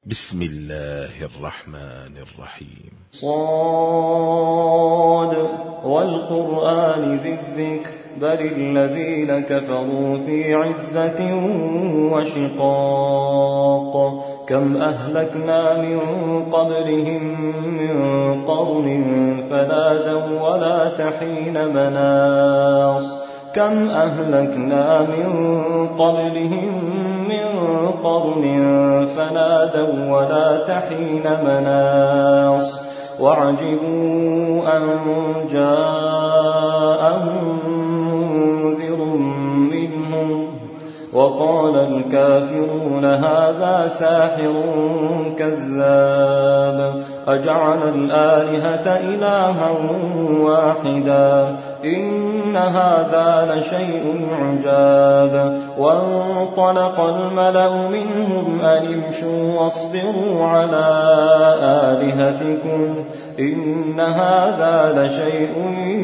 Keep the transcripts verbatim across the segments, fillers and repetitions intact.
بسم الله الرحمن الرحيم. صاد والقرآن ذي الذكر بل الذين كفروا في عزة وشقاق كم أهلكنا من قبلهم من قرن فنادوا ولا تحين مناص كم أهلكنا من قبلهم من قرن فنادوا ولا تحين مناص وعجبوا أن جاءهم منذر منهم وقال الكافرون هذا ساحر كذاب أجعل الآلهة إلها واحدا إن هذا لشيء عجاب وانطلق الملأ منهم أن امشوا واصبروا على آلهتكم إن هذا لشيء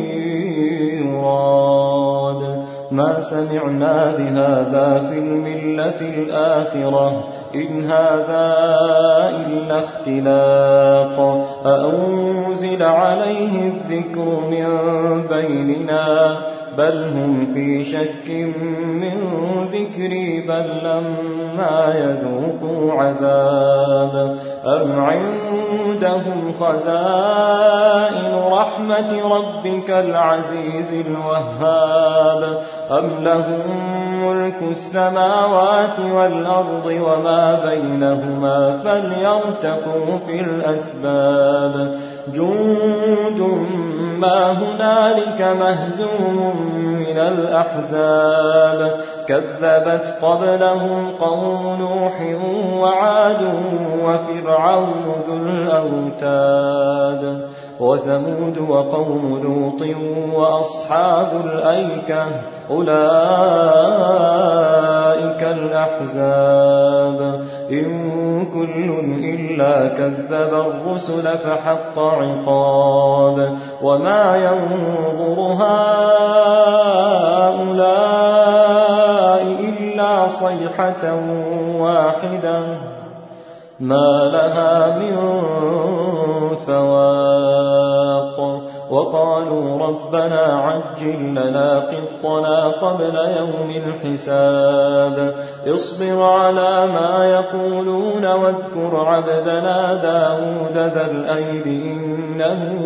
يراد ما سمعنا بهذا في الملة الآخرة إن هذا إلا اختلاق أأنزل عليه الذكر من بيننا بل هم في شك من ذكري بل لما يذوقوا عذاب أم عندهم خزائن رحمة ربك العزيز الوهاب أم لهم ملك السماوات والأرض وما بينهما فليرتقوا في الأسباب جند ما هنالك مهزوم من الأحزاب كذبت قبلهم قوم نوح وعاد وفرعون ذو الأوتاد وثمود وقوم لوط وأصحاب الأيكة أولئك الأحزاب إن كل إلا كذب الرسل فحق عقاب وما ينظر هؤلاء إلا صيحة واحدة ما لها من فواق وقالوا ربنا عجل لنا قطنا قبل يوم الحساب اصبر على ما يقولون واذكر عبدنا داود ذا الأيد إنه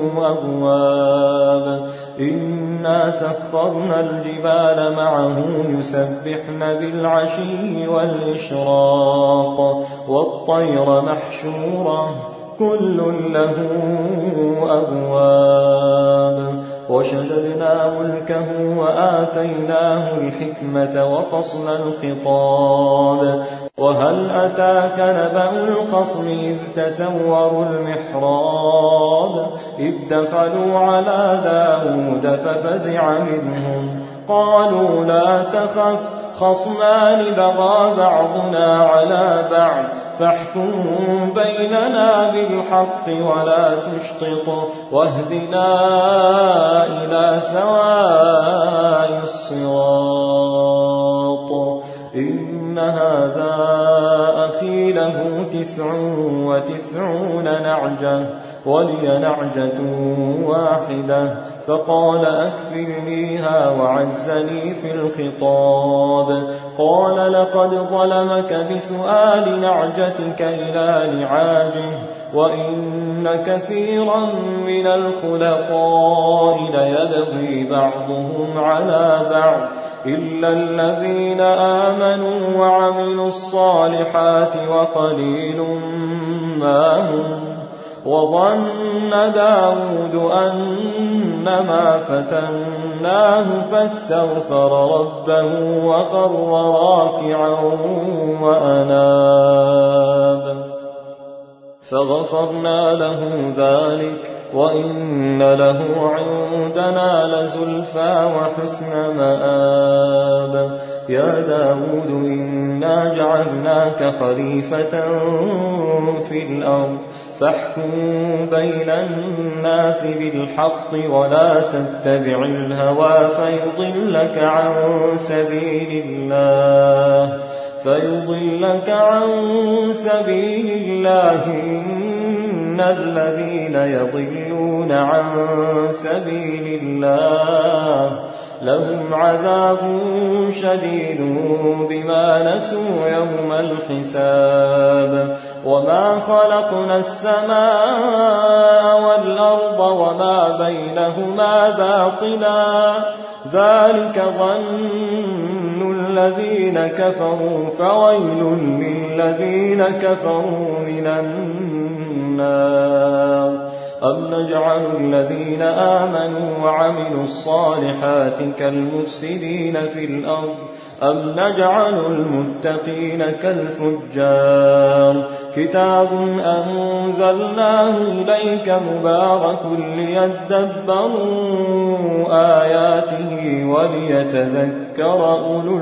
أواب إنا سخرنا الجبال معه يسبحن بالعشي والإشراق والطير محشورة كل له أبواب وشددنا ملكه وآتيناه الحكمة وفصل الخطاب وهل أتاك نبأ الخصم إذ تسوروا المحراب إذ دخلوا على داود ففزع منهم قالوا لا تخف خصمان بغى بعضنا على بعض فاحكم بيننا بالحق ولا تشطط واهدنا إلى سواء الصراط إن هذا أخي له تسع وتسعون نعجة ولي نعجة واحدة فقال أكفلنيها وعزني في الخطاب قال لقد ظلمك بسؤال نعجتك إلى نعاجه وإن كثيرا من الخلقاء ليبغي بعضهم على بعض إلا الذين آمنوا وعملوا الصالحات وقليل ما هم وظن داود أنما فتناه فاستغفر ربه وخر راكعا وأناب فغفرنا له ذلك وإن له عندنا لزلفى وحسن مآب يا داود إنا جعلناك خليفة في الأرض فاحكم بين الناس بالحق ولا تتبع الهوى فيضلك عن سبيل الله فيضلك عن سبيل الله. إن الذين يضلون عن سبيل الله لهم عذاب شديد بما نسوا يوم الحساب. وما خلقنا السماء والأرض وما بينهما باطلا ذلك ظن الذين كفروا فويل للذين كفروا من النار. أم نجعل الذين آمنوا وعملوا الصالحات كالمفسدين في الأرض أم نجعل المتقين كالفجار. كتاب أنزلناه إليك مبارك ليدبروا آياته وليتذكر أولو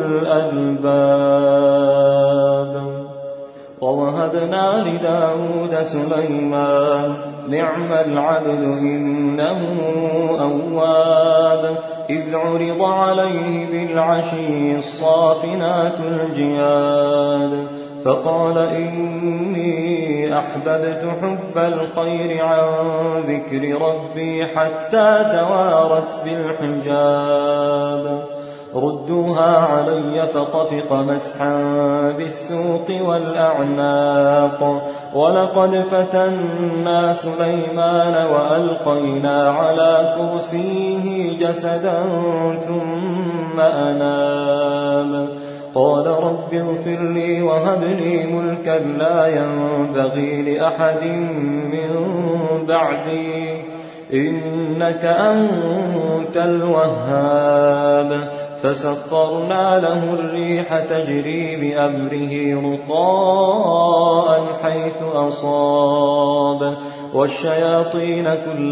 الألباب. ووهبنا لداود سليمان نعم العبد إنه أواب. إذ عرض عليه بالعشي الصافنات الجياد فقال إني أحببت حب الخير عن ذكر ربي حتى توارت بالحجاب. ردوها علي فطفق مسحا بالسوق والأعناق. ولقد فتنا سليمان وألقينا على كرسيه جسدا ثم أناب. قال رب اغفر لي وهب لي ملكا لا ينبغي لأحد من بعدي إنك أنت الوهاب. فسخرنا له الريح تجري بأمره رخاء حيث أصاب والشياطين كل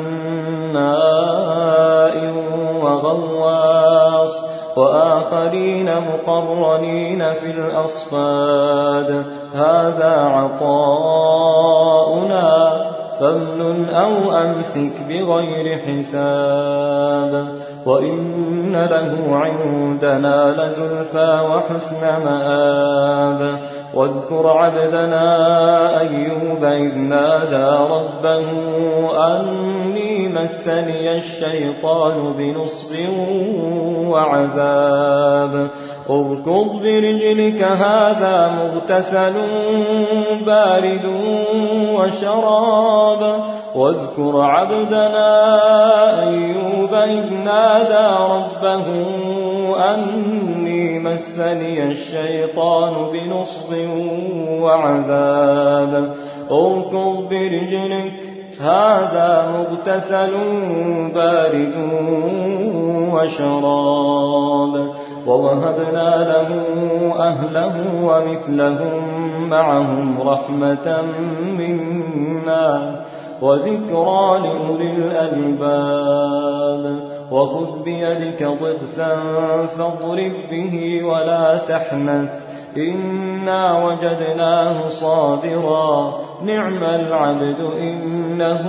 بناء وغواص وآخرين مقرنين في الأصفاد. هذا عطاؤنا فامنن أو أمسك بغير حساب. وإن له عندنا لزلفى وحسن مآب. واذكر عبدنا أيوب إذ نادى ربه أني مسني الشيطان بنصب وعذاب. اركض برجلك هذا مغتسل بارد وشراب. واذكر عبدنا أيوب إذ نادى ربه أني مسني الشيطان بنصب وعذاب. اركض برجلك هذا مغتسل بارد وشراب. ووهبنا له أهله ومثلهم معهم رحمة منا وذكرى لأولي الألباب. وخذ بيدك ضغثا فاضرب به ولا تحنث إنا وجدناه صابرا نعم العبد إنه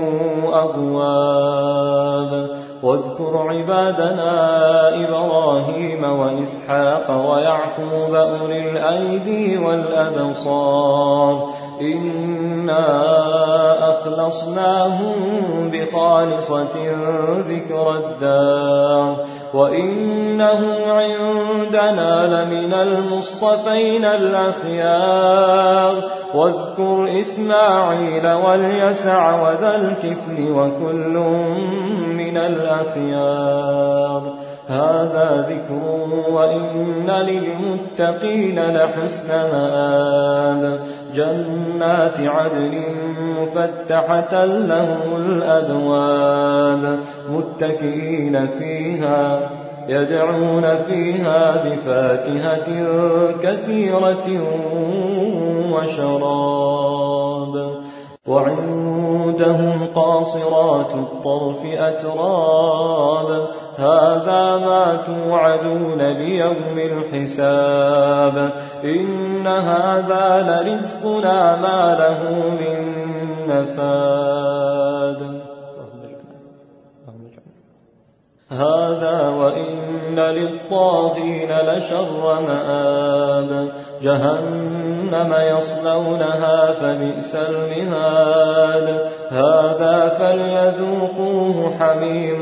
أواب. واذكر عبادنا إبراهيم وإسحاق ويعقوب أولي الأيدي والأبصار إنا أخلصناهم بخالصة ذكر الدار وإنهم عندنا لمن المصطفين الأخيار. واذكر إسماعيل واليسع وذا الكفل وكل من الأخيار. هذا ذكر وإن للمتقين لحسن مآب. جنات عدن مفتحة لهم الأبواب متكئين فيها يدعون فيها بفاكهة كثيرة وشراب. وعندهم قاصرات الطرف أتراب. هذا ما توعدون ليوم الحساب. إن هذا لرزقنا ما له من نفاد. هذا وإن للطاغين لشر مآب جهنم يصلونها فبئس المهاد هذا فليذوقوه حميم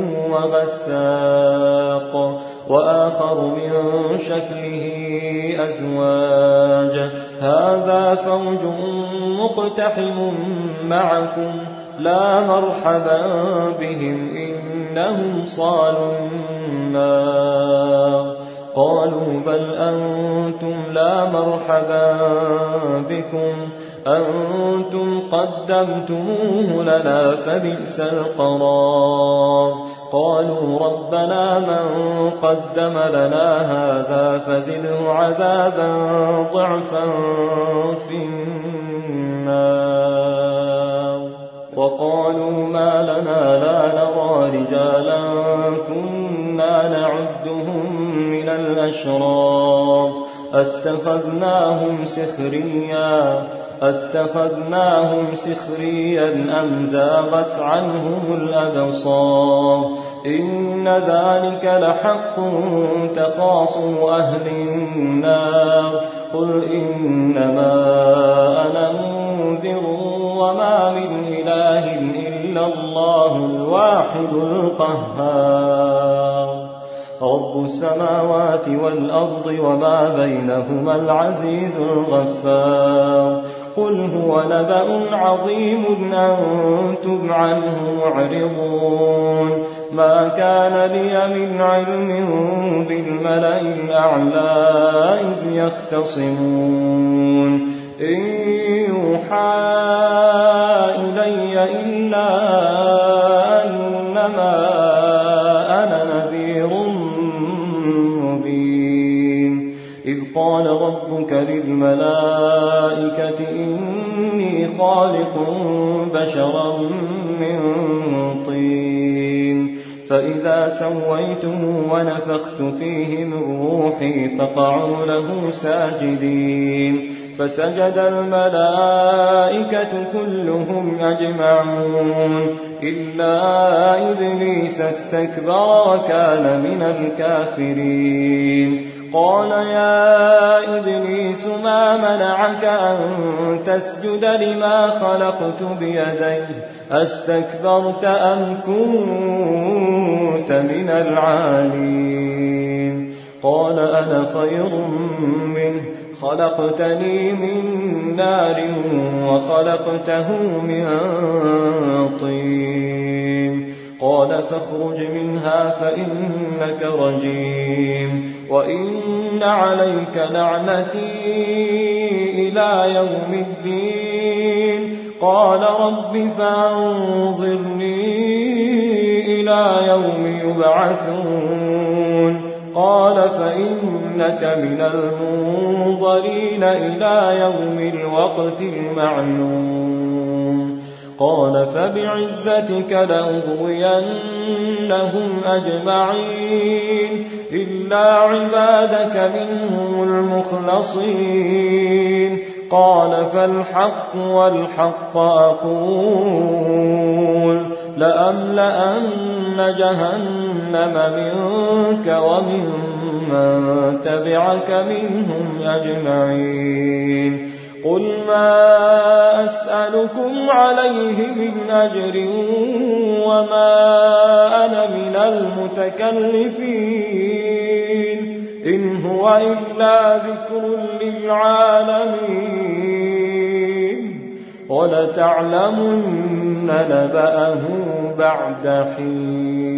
وغساق وآخر من شكله أزواج هذا فوج مقتحم معكم لا مرحبا بهم إنهم صالوا النار قالوا بل أنتم لا مرحبا بكم أنتم قدمتموه لنا فبئس القرار قالوا ربنا من قدم لنا هذا فزده عذابا ضعفا في النار وقالوا ما لنا لا نرى رجالا كنا نعدهم من الأشرار أتخذناهم سخريا أتخذناهم سخريا أم زاغت عنهم الأبصار إن ذلك لحق تخاصم أهل النار قل إنما أنا منذر وما من إله إلا الله الواحد القهار رب السماوات والأرض وما بينهما العزيز الغفار قل هو نبأ عظيم أنتم عنه معرضون ما كان لي من علم بالملأ الأعلى إذ يختصمون إن يوحى إلي إلا أنما أنا نذير مبين إذ قال ربك للملائكة إني خالق بشرا من طين فإذا سويته ونفخت فيه من روحي فقعوا له ساجدين فسجد الملائكة كلهم أجمعون إلا إبليس استكبر وكان من الكافرين قال يا إبليس ما منعك أن تسجد لما خلقت بيدي أستكبرت أم كنت من العالين قال أنا خير منه خلقتني من نار وخلقته من طين قال فاخرج منها فإنك رجيم وإن عليك لعنتي إلى يوم الدين قال رب فانظرني إلى يوم يبعثون قال فإنك من المنظرين إلى يوم الوقت المعلوم قال فبعزتك لأغوينهم أجمعين إلا عبادك منهم المخلصين قال فالحق والحق أقول لأملأن جهنم منك وممن تبعك منهم أجمعين قل ما أسألكم عليه من أجر وما أنا من المتكلفين إن هو إلا ذكر للعالمين ولتعلمن نبأه بعد حين